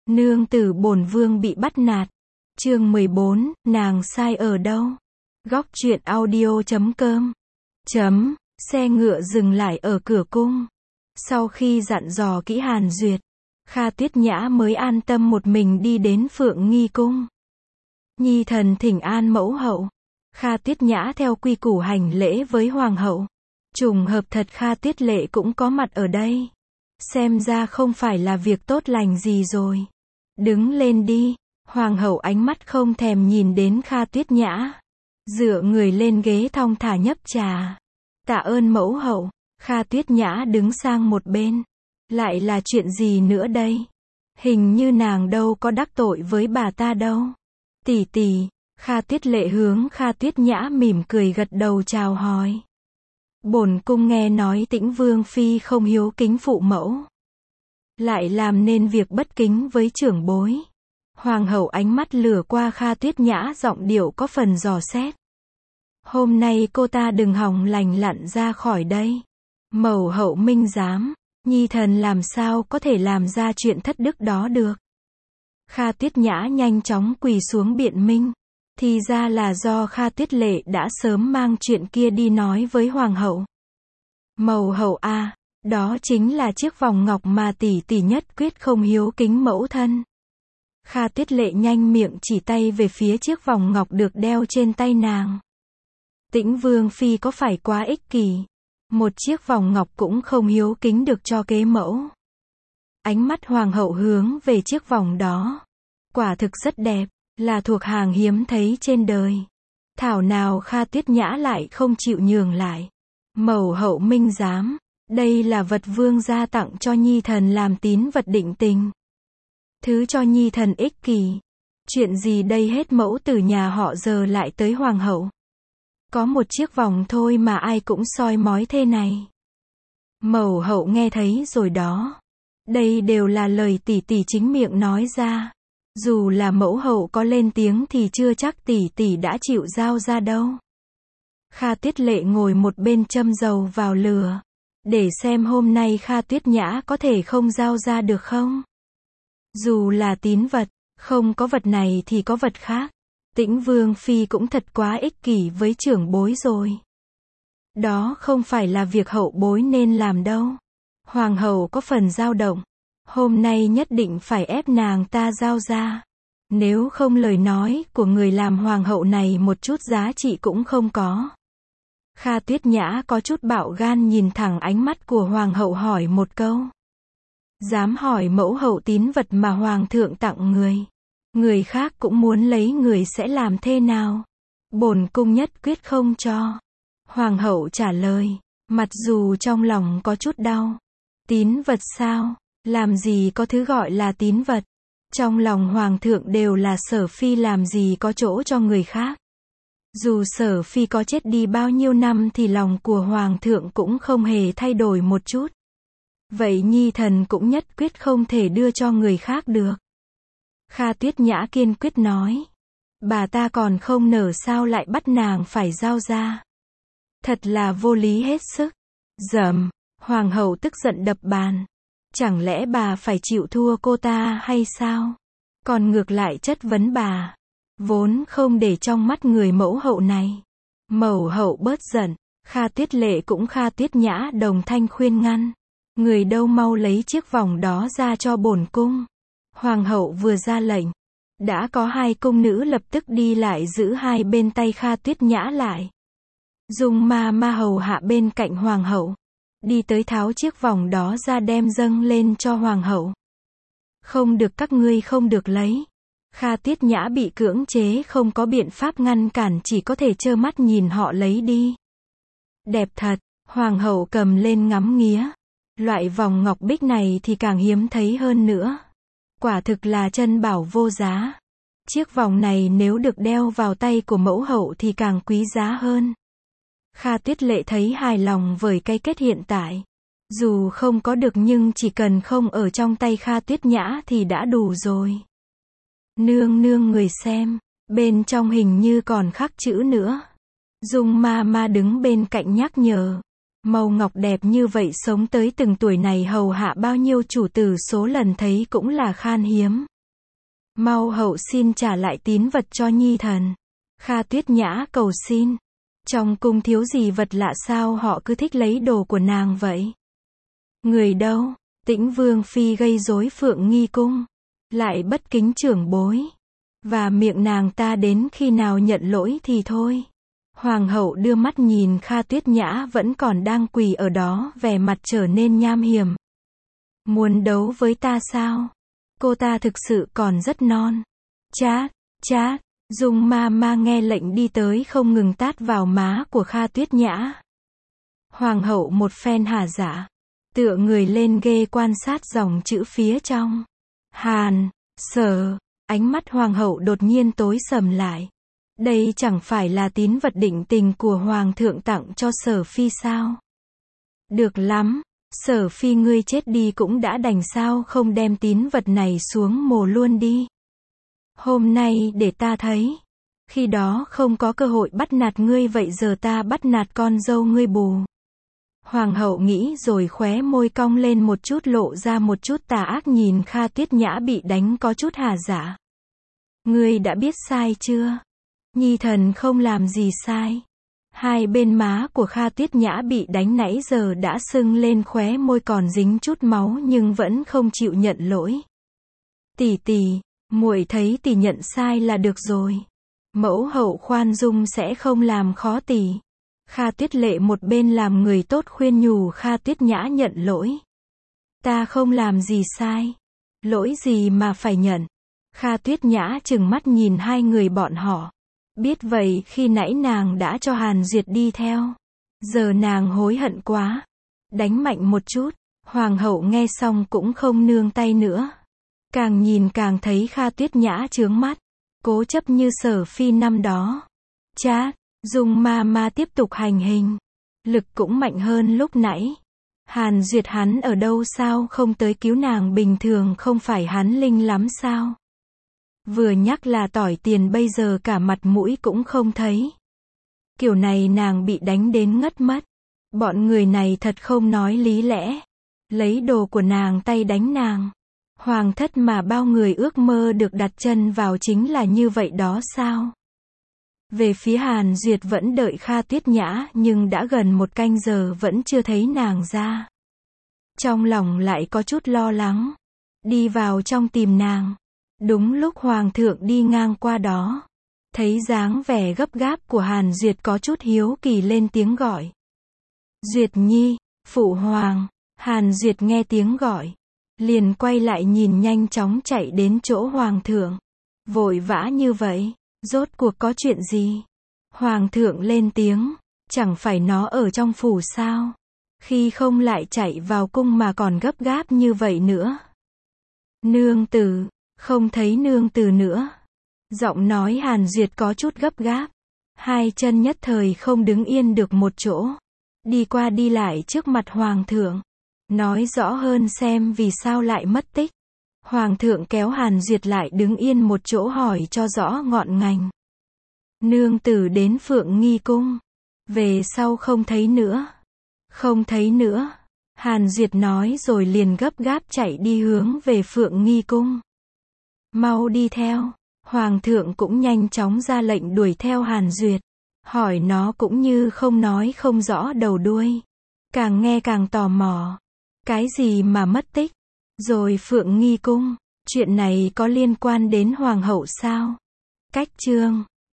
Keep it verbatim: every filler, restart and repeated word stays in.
Nương tử bổn vương bị bắt nạt. Chương mười bốn, nàng sai ở đâu? Góc truyện audio chấm com. Chấm, xe ngựa dừng lại ở cửa cung. Sau khi dặn dò kỹ Hàn Duyệt, Kha Tuyết Nhã mới an tâm một mình đi đến Phượng Nghi cung. Nhi thần thỉnh an mẫu hậu. Kha Tuyết Nhã theo quy củ hành lễ với hoàng hậu. Trùng hợp thật Kha Tuyết Lệ cũng có mặt ở đây. Xem ra không phải là việc tốt lành gì rồi. Đứng lên đi. Hoàng hậu ánh mắt không thèm nhìn đến Kha Tuyết Nhã. Dựa người lên ghế thong thả nhấp trà. Tạ ơn mẫu hậu. Kha Tuyết Nhã đứng sang một bên. Lại là chuyện gì nữa đây? Hình như nàng đâu có đắc tội với bà ta đâu. Tỷ tỷ. Kha Tuyết Lệ hướng Kha Tuyết Nhã mỉm cười gật đầu chào hỏi. Bổn cung nghe nói Tĩnh Vương phi không hiếu kính phụ mẫu, lại làm nên việc bất kính với trưởng bối. Hoàng hậu ánh mắt lừa qua Kha Tuyết Nhã, giọng điệu có phần dò xét. Hôm nay cô ta đừng hòng lành lặn ra khỏi đây. Mẫu hậu minh giám, nhi thần làm sao có thể làm ra chuyện thất đức đó được. Kha Tuyết Nhã nhanh chóng quỳ xuống biện minh. Thì ra là do Kha Tuyết Lệ đã sớm mang chuyện kia đi nói với hoàng hậu. Mẫu hậu a, à, đó chính là chiếc vòng ngọc mà tỷ tỷ nhất quyết không hiếu kính mẫu thân. Kha Tuyết Lệ nhanh miệng chỉ tay về phía chiếc vòng ngọc được đeo trên tay nàng. Tĩnh Vương phi có phải quá ích kỷ, một chiếc vòng ngọc cũng không hiếu kính được cho kế mẫu. Ánh mắt hoàng hậu hướng về chiếc vòng đó. Quả thực rất đẹp, là thuộc hàng hiếm thấy trên đời. Thảo nào Kha Tuyết Nhã lại không chịu nhường lại. Mẫu hậu minh giám, đây là vật vương gia tặng cho nhi thần làm tín vật định tình. Thứ cho nhi thần ích kỷ. Chuyện gì đây hết, mẫu từ nhà họ giờ lại tới hoàng hậu. Có một chiếc vòng thôi mà ai cũng soi mói thế này. Mẫu hậu nghe thấy rồi đó. Đây đều là lời tỷ tỷ chính miệng nói ra. Dù là mẫu hậu có lên tiếng thì chưa chắc tỷ tỷ đã chịu giao ra đâu. Kha Tuyết Lệ ngồi một bên châm dầu vào lửa. Để xem hôm nay Kha Tuyết Nhã có thể không giao ra được không? Dù là tín vật, không có vật này thì có vật khác. Tĩnh Vương phi cũng thật quá ích kỷ với trưởng bối rồi. Đó không phải là việc hậu bối nên làm đâu. Hoàng hậu có phần dao động. Hôm nay nhất định phải ép nàng ta giao ra. Nếu không lời nói của người làm hoàng hậu này một chút giá trị cũng không có. Kha Tuyết Nhã có chút bạo gan nhìn thẳng ánh mắt của hoàng hậu hỏi một câu. Dám hỏi mẫu hậu tín vật mà hoàng thượng tặng người. Người khác cũng muốn lấy người sẽ làm thế nào? Bổn cung nhất quyết không cho. Hoàng hậu trả lời, mặc dù trong lòng có chút đau. Tín vật sao? Làm gì có thứ gọi là tín vật. Trong lòng hoàng thượng đều là Sở phi, làm gì có chỗ cho người khác. Dù Sở phi có chết đi bao nhiêu năm thì lòng của hoàng thượng cũng không hề thay đổi một chút. Vậy nhi thần cũng nhất quyết không thể đưa cho người khác được. Kha Tuyết Nhã kiên quyết nói. Bà ta còn không nở sao lại bắt nàng phải giao ra. Thật là vô lý hết sức. Dầm, hoàng hậu tức giận đập bàn. Chẳng lẽ bà phải chịu thua cô ta hay sao? Còn ngược lại chất vấn bà. Vốn không để trong mắt người mẫu hậu này. Mẫu hậu bớt giận. Kha Tuyết Lệ cũng Kha Tuyết Nhã đồng thanh khuyên ngăn. Người đâu mau lấy chiếc vòng đó ra cho bổn cung. Hoàng hậu vừa ra lệnh. Đã có hai cung nữ lập tức đi lại giữ hai bên tay Kha Tuyết Nhã lại. Dung ma ma hầu hạ bên cạnh hoàng hậu. Đi tới tháo chiếc vòng đó ra đem dâng lên cho hoàng hậu. Không được, các ngươi không được lấy. Kha Tuyết Nhã bị cưỡng chế, không có biện pháp ngăn cản, chỉ có thể trơ mắt nhìn họ lấy đi. Đẹp thật, hoàng hậu cầm lên ngắm nghía. Loại vòng ngọc bích này thì càng hiếm thấy hơn nữa. Quả thực là chân bảo vô giá. Chiếc vòng này nếu được đeo vào tay của mẫu hậu thì càng quý giá hơn. Kha Tuyết Lệ thấy hài lòng với cái kết hiện tại. Dù không có được nhưng chỉ cần không ở trong tay Kha Tuyết Nhã thì đã đủ rồi. Nương nương người xem, bên trong hình như còn khắc chữ nữa. Dung ma ma đứng bên cạnh nhắc nhở. Màu ngọc đẹp như vậy sống tới từng tuổi này hầu hạ bao nhiêu chủ tử số lần thấy cũng là khan hiếm. Mau hậu xin trả lại tín vật cho nhi thần. Kha Tuyết Nhã cầu xin. Trong cung thiếu gì vật lạ sao họ cứ thích lấy đồ của nàng vậy? Người đâu? Tĩnh Vương Phi gây rối Phượng Nghi cung. Lại bất kính trưởng bối. Và miệng nàng ta đến khi nào nhận lỗi thì thôi. Hoàng hậu đưa mắt nhìn Kha Tuyết Nhã vẫn còn đang quỳ ở đó, vẻ mặt trở nên nham hiểm. Muốn đấu với ta sao? Cô ta thực sự còn rất non. Chát, chát, Dung ma ma nghe lệnh đi tới không ngừng tát vào má của Kha Tuyết Nhã. Hoàng hậu một phen hả dạ. Tựa người lên ghê quan sát dòng chữ phía trong. Hàn, Sở, ánh mắt hoàng hậu đột nhiên tối sầm lại. Đây chẳng phải là tín vật định tình của hoàng thượng tặng cho Sở Phi sao? Được lắm, Sở Phi ngươi chết đi cũng đã đành, sao không đem tín vật này xuống mồ luôn đi. Hôm nay để ta thấy. Khi đó không có cơ hội bắt nạt ngươi, vậy giờ ta bắt nạt con dâu ngươi bù. Hoàng hậu nghĩ rồi khóe môi cong lên một chút, lộ ra một chút tà ác nhìn Kha Tuyết Nhã bị đánh có chút hả dạ. Ngươi đã biết sai chưa? Nhi thần không làm gì sai. Hai bên má của Kha Tuyết Nhã bị đánh nãy giờ đã sưng lên, khóe môi còn dính chút máu nhưng vẫn không chịu nhận lỗi. Tỷ tỷ, muội thấy tỷ nhận sai là được rồi. Mẫu hậu khoan dung sẽ không làm khó tỷ. Kha Tuyết Lệ một bên làm người tốt khuyên nhủ Kha Tuyết Nhã nhận lỗi. Ta không làm gì sai. Lỗi gì mà phải nhận. Kha Tuyết Nhã trừng mắt nhìn hai người bọn họ. Biết vậy khi nãy nàng đã cho Hàn Duyệt đi theo. Giờ nàng hối hận quá. Đánh mạnh một chút. Hoàng hậu nghe xong cũng không nương tay nữa. Càng nhìn càng thấy Kha Tuyết Nhã chướng mắt. Cố chấp như Sở Phi năm đó. Chát, Dung ma ma tiếp tục hành hình. Lực cũng mạnh hơn lúc nãy. Hàn Duyệt hắn ở đâu, sao không tới cứu nàng, bình thường không phải hắn linh lắm sao? Vừa nhắc là tỏi tiền, bây giờ cả mặt mũi cũng không thấy. Kiểu này nàng bị đánh đến ngất mất. Bọn người này thật không nói lý lẽ. Lấy đồ của nàng tay đánh nàng. Hoàng thất mà bao người ước mơ được đặt chân vào chính là như vậy đó sao? Về phía Hàn Duyệt vẫn đợi Kha Tuyết Nhã, nhưng đã gần một canh giờ vẫn chưa thấy nàng ra. Trong lòng lại có chút lo lắng. Đi vào trong tìm nàng. Đúng lúc Hoàng thượng đi ngang qua đó. Thấy dáng vẻ gấp gáp của Hàn Duyệt có chút hiếu kỳ lên tiếng gọi. Duyệt Nhi, Phụ Hoàng. Hàn Duyệt nghe tiếng gọi. Liền quay lại nhìn, nhanh chóng chạy đến chỗ Hoàng thượng. Vội vã như vậy. Rốt cuộc có chuyện gì? Hoàng thượng lên tiếng. Chẳng phải nó ở trong phủ sao? Khi không lại chạy vào cung mà còn gấp gáp như vậy nữa. Nương tử, không thấy nương tử nữa. Giọng nói Hàn Duyệt có chút gấp gáp. Hai chân nhất thời không đứng yên được một chỗ. Đi qua đi lại trước mặt Hoàng thượng. Nói rõ hơn xem vì sao lại mất tích. Hoàng thượng kéo Hàn Duyệt lại đứng yên một chỗ hỏi cho rõ ngọn ngành. Nương tử đến Phượng Nghi cung. Về sau không thấy nữa. Không thấy nữa. Hàn Duyệt nói rồi liền gấp gáp chạy đi hướng về Phượng Nghi cung. Mau đi theo. Hoàng thượng cũng nhanh chóng ra lệnh đuổi theo Hàn Duyệt. Hỏi nó cũng như không nói không rõ đầu đuôi. Càng nghe càng tò mò. Cái gì mà mất tích? Rồi Phượng Nghi cung, chuyện này có liên quan đến Hoàng hậu sao? Cách chương